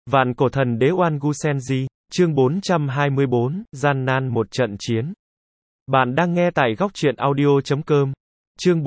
Vạn cổ thần đế Oan Gu Senji, chương 424, gian nan một trận chiến. Bạn đang nghe tại góc truyện audio.com. Chương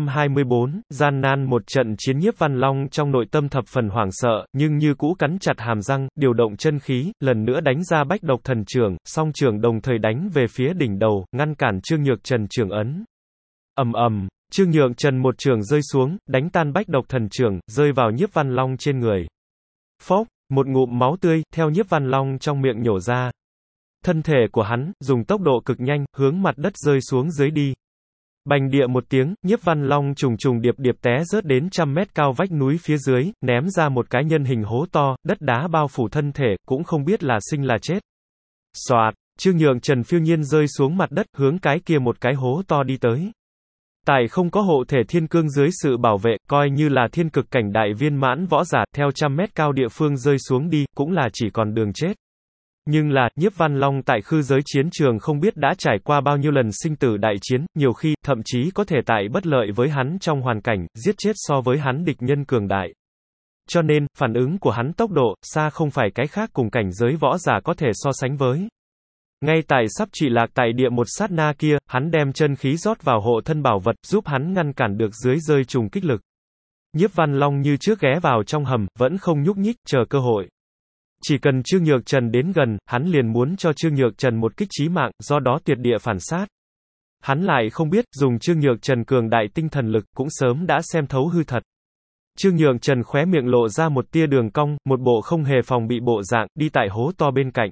424, gian nan một trận chiến. Nhiếp Văn Long trong nội tâm thập phần hoảng sợ, nhưng như cũ cắn chặt hàm răng, điều động chân khí, lần nữa đánh ra Bách Độc Thần Chưởng, song chưởng đồng thời đánh về phía đỉnh đầu, ngăn cản Trương Nhược Trần chưởng ấn. Ầm ầm, Trương Nhược Trần một chưởng rơi xuống, đánh tan Bách Độc Thần Chưởng, rơi vào Nhiếp Văn Long trên người. Phốc, một ngụm máu tươi theo Nhiếp Văn Long trong miệng nhổ ra. Thân thể của hắn dùng tốc độ cực nhanh hướng mặt đất rơi xuống dưới đi. Bành địa một tiếng, Nhiếp Văn Long trùng trùng điệp điệp té rớt đến 100 mét cao vách núi phía dưới, ném ra một cái nhân hình hố to, đất đá bao phủ thân thể, cũng không biết là sinh là chết. Xoạt, Trương Nhược Trần phiêu nhiên rơi xuống mặt đất, hướng cái kia một cái hố to đi tới. Tại không có hộ thể thiên cương dưới sự bảo vệ, coi như là thiên cực cảnh đại viên mãn võ giả, theo 100 mét cao địa phương rơi xuống đi, cũng là chỉ còn đường chết. Nhưng là, Nhiếp Văn Long tại khư giới chiến trường không biết đã trải qua bao nhiêu lần sinh tử đại chiến, nhiều khi, thậm chí có thể tại bất lợi với hắn trong hoàn cảnh, giết chết so với hắn địch nhân cường đại. Cho nên, phản ứng của hắn tốc độ, xa không phải cái khác cùng cảnh giới võ giả có thể so sánh với. Ngay tại sắp trụy lạc tại địa một sát na kia, hắn đem chân khí rót vào hộ thân bảo vật, giúp hắn ngăn cản được dưới rơi trùng kích lực. Nhiếp Văn Long như trước ghé vào trong hầm, vẫn không nhúc nhích, chờ cơ hội. Chỉ cần Trương Nhược Trần đến gần, hắn liền muốn cho Trương Nhược Trần một kích chí mạng, do đó tuyệt địa phản sát. Hắn lại không biết, dùng Trương Nhược Trần cường đại tinh thần lực, cũng sớm đã xem thấu hư thật. Trương Nhược Trần khóe miệng lộ ra một tia đường cong, một bộ không hề phòng bị bộ dạng, đi tại hố to bên cạnh.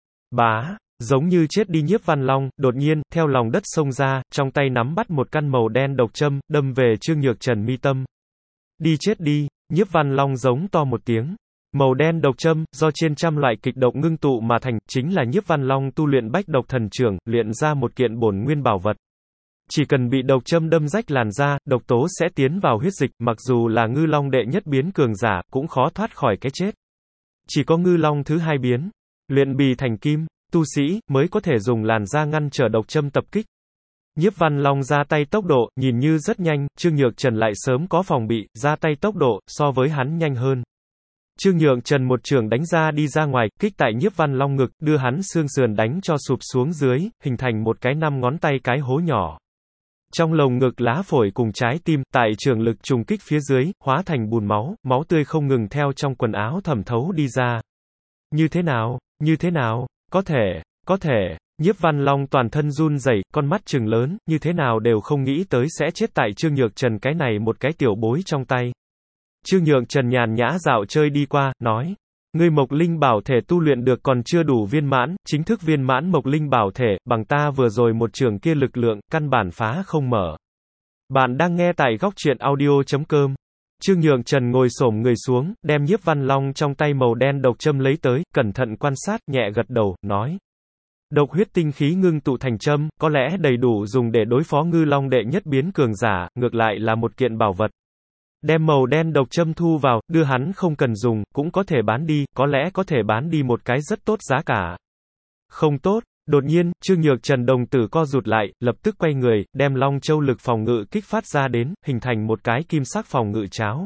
Bá! Giống như chết đi Nhiếp Văn Long, đột nhiên, theo lòng đất xông ra, trong tay nắm bắt một căn màu đen độc châm, đâm về Trương Nhược Trần mi tâm. Đi chết đi, Nhiếp Văn Long giống to một tiếng. Màu đen độc châm, do trên trăm loại kịch độc ngưng tụ mà thành, chính là Nhiếp Văn Long tu luyện Bách Độc Thần Chưởng, luyện ra một kiện bổn nguyên bảo vật. Chỉ cần bị độc châm đâm rách làn da, độc tố sẽ tiến vào huyết dịch, mặc dù là ngư long đệ nhất biến cường giả, cũng khó thoát khỏi cái chết. Chỉ có ngư long thứ hai biến, luyện bì thành kim, tu sĩ, mới có thể dùng làn da ngăn trở độc châm tập kích. Nhiếp Văn Long ra tay tốc độ, nhìn như rất nhanh, Trương Nhược Trần lại sớm có phòng bị, ra tay tốc độ, so với hắn nhanh hơn. Trương Nhược Trần một chưởng đánh ra đi ra ngoài, kích tại Nhiếp Văn Long ngực, đưa hắn xương sườn đánh cho sụp xuống dưới, hình thành một cái 5 ngón tay cái hố nhỏ. Trong lồng ngực lá phổi cùng trái tim, tại trường lực trùng kích phía dưới, hóa thành bùn máu, máu tươi không ngừng theo trong quần áo thẩm thấu đi ra. Như thế nào? Như thế nào? Có thể, Nhiếp Văn Long toàn thân run rẩy, con mắt trừng lớn, như thế nào đều không nghĩ tới sẽ chết tại Trương Nhược Trần cái này một cái tiểu bối trong tay. Trương Nhược Trần nhàn nhã dạo chơi đi qua, nói, ngươi Mộc Linh Bảo Thể tu luyện được còn chưa đủ viên mãn, chính thức viên mãn Mộc Linh Bảo Thể, bằng ta vừa rồi một trường kia lực lượng, căn bản phá không mở. Bạn đang nghe tại góc truyện audio.com. Trương Nhược Trần ngồi xổm người xuống, đem Nhiếp Văn Long trong tay màu đen độc châm lấy tới, cẩn thận quan sát, nhẹ gật đầu, nói. Độc huyết tinh khí ngưng tụ thành châm, có lẽ đầy đủ dùng để đối phó ngư long đệ nhất biến cường giả, ngược lại là một kiện bảo vật. Đem màu đen độc châm thu vào, đưa hắn không cần dùng, cũng có thể bán đi, có lẽ có thể bán đi một cái rất tốt giá cả. Không tốt. Đột nhiên, Trương Nhược Trần đồng tử co rụt lại, lập tức quay người, đem Long Châu lực phòng ngự kích phát ra đến, hình thành một cái kim sắc phòng ngự cháo.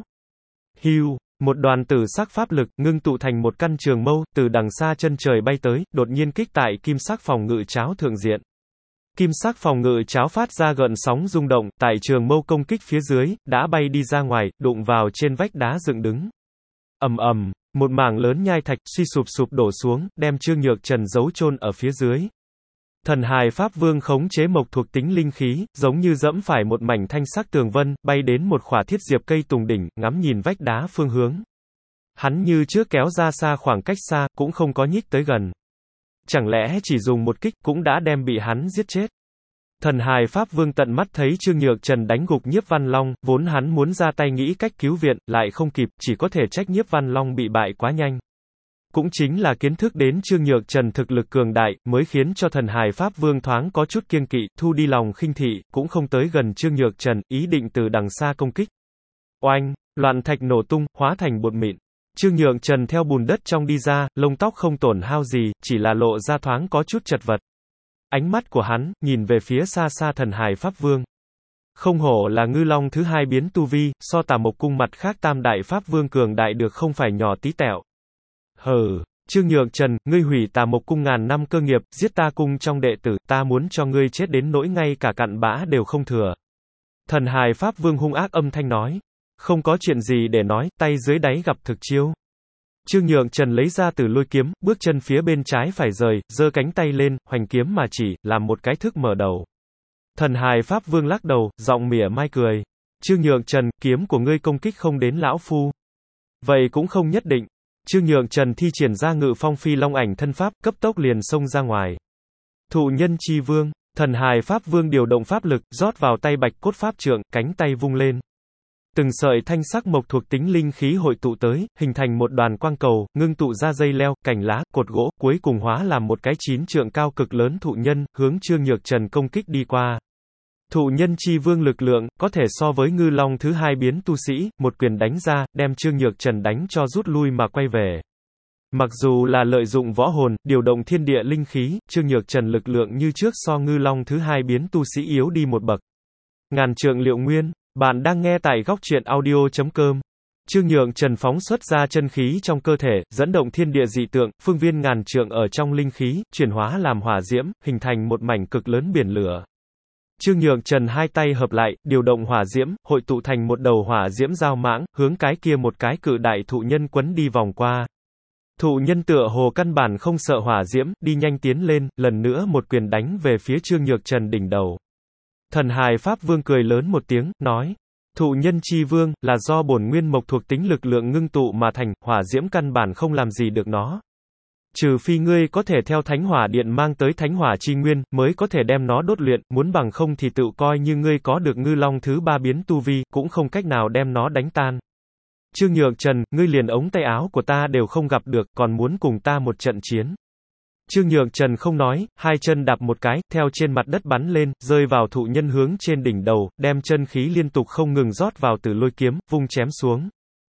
Hưu, một đoàn tử sắc pháp lực, ngưng tụ thành một căn trường mâu, từ đằng xa chân trời bay tới, đột nhiên kích tại kim sắc phòng ngự cháo thượng diện. Kim sắc phòng ngự cháo phát ra gợn sóng rung động, tại trường mâu công kích phía dưới, đã bay đi ra ngoài, đụng vào trên vách đá dựng đứng. Ầm ầm. Một mảng lớn nhai thạch, suy sụp đổ xuống, đem Trương Nhược Trần giấu chôn ở phía dưới. Thần hài Pháp Vương khống chế mộc thuộc tính linh khí, giống như dẫm phải một mảnh thanh sắc tường vân, bay đến một khỏa thiết diệp cây tùng đỉnh, ngắm nhìn vách đá phương hướng. Hắn như trước kéo ra xa khoảng cách xa, cũng không có nhích tới gần. Chẳng lẽ chỉ dùng một kích, cũng đã đem bị hắn giết chết. Thần hài Pháp Vương tận mắt thấy Trương Nhược Trần đánh gục Nhiếp Văn Long, vốn hắn muốn ra tay nghĩ cách cứu viện, lại không kịp, chỉ có thể trách Nhiếp Văn Long bị bại quá nhanh. Cũng chính là kiến thức đến Trương Nhược Trần thực lực cường đại, mới khiến cho thần hài Pháp Vương thoáng có chút kiêng kỵ, thu đi lòng khinh thị, cũng không tới gần Trương Nhược Trần, ý định từ đằng xa công kích. Oanh, loạn thạch nổ tung, hóa thành bột mịn. Trương Nhược Trần theo bùn đất trong đi ra, lông tóc không tổn hao gì, chỉ là lộ ra thoáng có chút chật vật. Ánh mắt của hắn, nhìn về phía xa xa thần hài Pháp Vương. Không hổ là ngư long thứ hai biến tu vi, so Tà Mộc cung mặt khác tam đại Pháp Vương cường đại được không phải nhỏ tí tẹo. Hừ, Trương Nhược Trần, ngươi hủy Tà Mộc cung ngàn năm cơ nghiệp, giết ta cung trong đệ tử, ta muốn cho ngươi chết đến nỗi ngay cả cặn bã đều không thừa. Thần hài Pháp Vương hung ác âm thanh nói. Không có chuyện gì để nói, tay dưới đáy gặp thực chiêu. Trương Nhược Trần lấy ra Tử Lôi kiếm, bước chân phía bên trái phải rời, giơ cánh tay lên, hoành kiếm mà chỉ, làm một cái thức mở đầu. Thần hài Pháp Vương lắc đầu, giọng mỉa mai cười. Trương Nhược Trần, kiếm của ngươi công kích không đến lão phu. Vậy cũng không nhất định. Trương Nhược Trần thi triển ra Ngự Phong Phi Long ảnh thân pháp, cấp tốc liền xông ra ngoài. Thụ Nhân Chi Vương, thần hài Pháp Vương điều động pháp lực, rót vào tay Bạch Cốt Pháp Trượng, cánh tay vung lên. Từng sợi thanh sắc mộc thuộc tính linh khí hội tụ tới, hình thành một đoàn quang cầu, ngưng tụ ra dây leo, cành lá, cột gỗ, cuối cùng hóa làm một cái 9 trượng cao cực lớn thụ nhân, hướng Trương Nhược Trần công kích đi qua. Thụ Nhân Chi Vương lực lượng, có thể so với Ngư Long thứ hai biến tu sĩ, một quyền đánh ra, đem Trương Nhược Trần đánh cho rút lui mà quay về. Mặc dù là lợi dụng võ hồn, điều động thiên địa linh khí, Trương Nhược Trần lực lượng như trước so Ngư Long thứ hai biến tu sĩ yếu đi một bậc. Ngàn trượng liệu nguyên, bạn đang nghe tại góc truyện audio.com. Trương Nhược Trần phóng xuất ra chân khí trong cơ thể, dẫn động thiên địa dị tượng, phương viên ngàn trượng ở trong linh khí, chuyển hóa làm hỏa diễm, hình thành một mảnh cực lớn biển lửa. Trương Nhược Trần hai tay hợp lại, điều động hỏa diễm, hội tụ thành một đầu hỏa diễm giao mãng, hướng cái kia một cái cự đại thụ nhân quấn đi vòng qua. Thụ nhân tựa hồ căn bản không sợ hỏa diễm, đi nhanh tiến lên, lần nữa một quyền đánh về phía Trương Nhược Trần đỉnh đầu. Thần hài Pháp Vương cười lớn một tiếng, nói. Thụ Nhân Chi Vương, là do bổn nguyên mộc thuộc tính lực lượng ngưng tụ mà thành, hỏa diễm căn bản không làm gì được nó. Trừ phi ngươi có thể theo Thánh Hỏa Điện mang tới Thánh Hỏa Chi Nguyên, mới có thể đem nó đốt luyện, muốn bằng không thì tự coi như ngươi có được Ngư Long thứ ba biến tu vi, cũng không cách nào đem nó đánh tan. Trương Nhược Trần, ngươi liền ống tay áo của ta đều không gặp được, còn muốn cùng ta một trận chiến. Trương Nhược Trần không nói, hai chân đạp một cái, theo trên mặt đất bắn lên, rơi vào thụ nhân hướng trên đỉnh đầu, đem chân khí liên tục không ngừng rót vào Tử Lôi kiếm, vung chém xuống.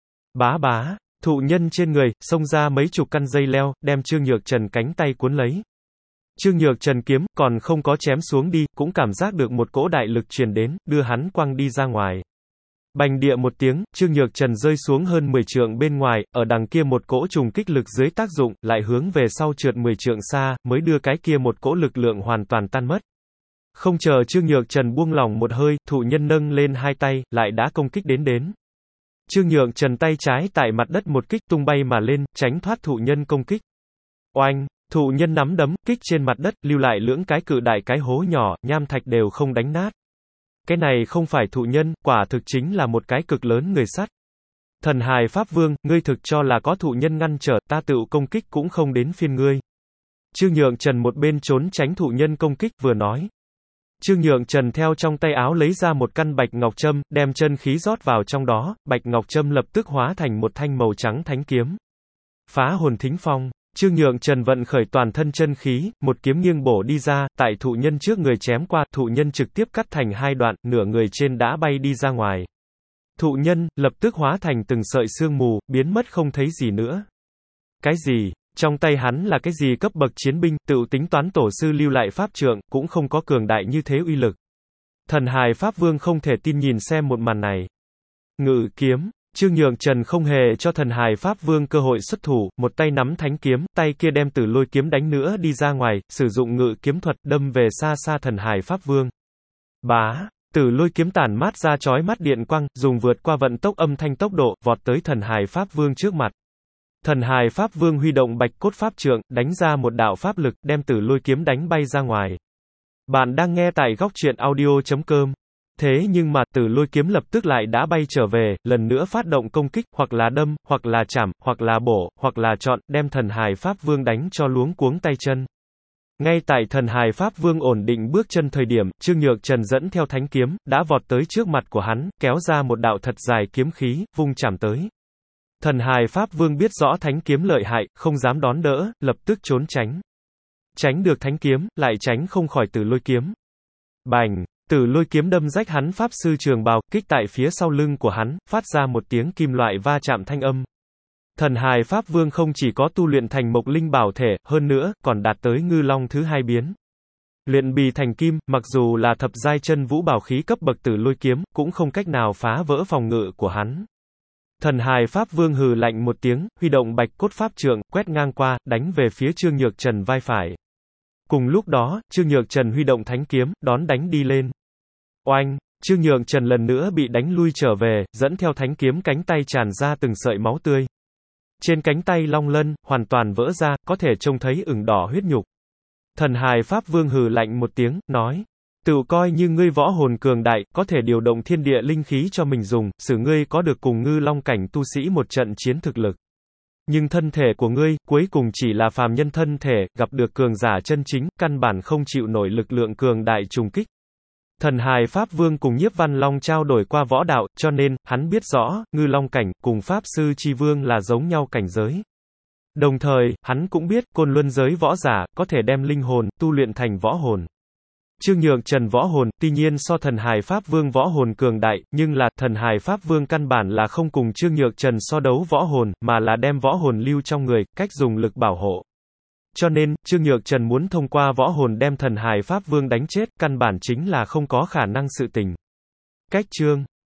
Bá bá, thụ nhân trên người, xông ra mấy chục căn dây leo, đem Trương Nhược Trần cánh tay cuốn lấy. Trương Nhược Trần kiếm, còn không có chém xuống đi, cũng cảm giác được một cỗ đại lực truyền đến, đưa hắn quăng đi ra ngoài. Bành địa một tiếng, Trương Nhược Trần rơi xuống hơn 10 trượng bên ngoài, ở đằng kia một cỗ trùng kích lực dưới tác dụng, lại hướng về sau trượt 10 trượng xa, mới đưa cái kia một cỗ lực lượng hoàn toàn tan mất. Không chờ Trương Nhược Trần buông lỏng một hơi, thụ nhân nâng lên hai tay, lại đã công kích đến. Trương Nhược Trần tay trái tại mặt đất một kích tung bay mà lên, tránh thoát thụ nhân công kích. Oanh, thụ nhân nắm đấm, kích trên mặt đất, lưu lại lưỡng cái cự đại cái hố nhỏ, nham thạch đều không đánh nát. Cái này không phải thụ nhân, quả thực chính là một cái cực lớn người sắt. Thần hài Pháp Vương, ngươi thực cho là có thụ nhân ngăn trở, ta tự công kích cũng không đến phiên ngươi. Trương Nhược Trần một bên trốn tránh thụ nhân công kích vừa nói. Trương Nhược Trần theo trong tay áo lấy ra một căn bạch ngọc châm, đem chân khí rót vào trong đó, bạch ngọc châm lập tức hóa thành một thanh màu trắng thánh kiếm. Phá hồn thính phong. Trương Nhược Trần vận khởi toàn thân chân khí, một kiếm nghiêng bổ đi ra, tại thụ nhân trước người chém qua, thụ nhân trực tiếp cắt thành hai đoạn, nửa người trên đã bay đi ra ngoài. Thụ nhân, lập tức hóa thành từng sợi sương mù, biến mất không thấy gì nữa. Cái gì? Trong tay hắn là cái gì cấp bậc chiến binh, tự tính toán tổ sư lưu lại pháp trượng, cũng không có cường đại như thế uy lực. Thần hài Pháp Vương không thể tin nhìn xem một màn này. Ngự kiếm. Trương Nhược Trần không hề cho thần hài Pháp Vương cơ hội xuất thủ, một tay nắm thánh kiếm, tay kia đem Tử Lôi kiếm đánh nữa đi ra ngoài, sử dụng ngự kiếm thuật, đâm về xa xa thần hài Pháp Vương. Bá, Tử Lôi kiếm tản mát ra chói mắt điện quang, dùng vượt qua vận tốc âm thanh tốc độ, vọt tới thần hài Pháp Vương trước mặt. Thần hài Pháp Vương huy động Bạch Cốt Pháp Trượng, đánh ra một đạo pháp lực, đem Tử Lôi kiếm đánh bay ra ngoài. Bạn đang nghe tại góc truyện audio.com. Thế nhưng mà, Tử Lôi kiếm lập tức lại đã bay trở về, lần nữa phát động công kích, hoặc là đâm, hoặc là chảm, hoặc là bổ, hoặc là chọn, đem thần hài Pháp Vương đánh cho luống cuống tay chân. Ngay tại thần hài Pháp Vương ổn định bước chân thời điểm, Trương Nhược Trần dẫn theo thánh kiếm, đã vọt tới trước mặt của hắn, kéo ra một đạo thật dài kiếm khí, vung chảm tới. Thần hài Pháp Vương biết rõ thánh kiếm lợi hại, không dám đón đỡ, lập tức trốn tránh. Tránh được thánh kiếm, lại tránh không khỏi Tử Lôi kiếm. Bành! Tử Lôi kiếm đâm rách hắn pháp sư trường bào, kích tại phía sau lưng của hắn, phát ra một tiếng kim loại va chạm thanh âm. Thần hài Pháp Vương không chỉ có tu luyện thành mộc linh bảo thể, hơn nữa, còn đạt tới Ngư Long thứ hai biến. Luyện bì thành kim, mặc dù là thập giai chân vũ bảo khí cấp bậc Tử Lôi kiếm, cũng không cách nào phá vỡ phòng ngự của hắn. Thần hài Pháp Vương hừ lạnh một tiếng, huy động bạch cốt pháp trượng, quét ngang qua, đánh về phía Trương Nhược Trần vai phải. Cùng lúc đó, Trương Nhược Trần huy động thánh kiếm, đón đánh đi lên. Oanh! Trương Nhược Trần lần nữa bị đánh lui trở về, dẫn theo thánh kiếm cánh tay tràn ra từng sợi máu tươi. Trên cánh tay long lân, hoàn toàn vỡ ra, có thể trông thấy ửng đỏ huyết nhục. Thần hài Pháp Vương hừ lạnh một tiếng, nói. Tự coi như ngươi võ hồn cường đại, có thể điều động thiên địa linh khí cho mình dùng, xử ngươi có được cùng ngư long cảnh tu sĩ một trận chiến thực lực. Nhưng thân thể của ngươi, cuối cùng chỉ là phàm nhân thân thể, gặp được cường giả chân chính, căn bản không chịu nổi lực lượng cường đại trùng kích. Thần hài Pháp Vương cùng Nhiếp Văn Long trao đổi qua võ đạo, cho nên, hắn biết rõ, ngư long cảnh, cùng Pháp Sư Chi Vương là giống nhau cảnh giới. Đồng thời, hắn cũng biết, côn luân giới võ giả, có thể đem linh hồn, tu luyện thành võ hồn. Trương Nhược Trần võ hồn, tuy nhiên so thần hài Pháp Vương võ hồn cường đại, nhưng là, thần hài Pháp Vương căn bản là không cùng Trương Nhược Trần so đấu võ hồn, mà là đem võ hồn lưu trong người, cách dùng lực bảo hộ. Cho nên, Trương Nhược Trần muốn thông qua võ hồn đem thần hài Pháp Vương đánh chết, căn bản chính là không có khả năng sự tình. Cách chương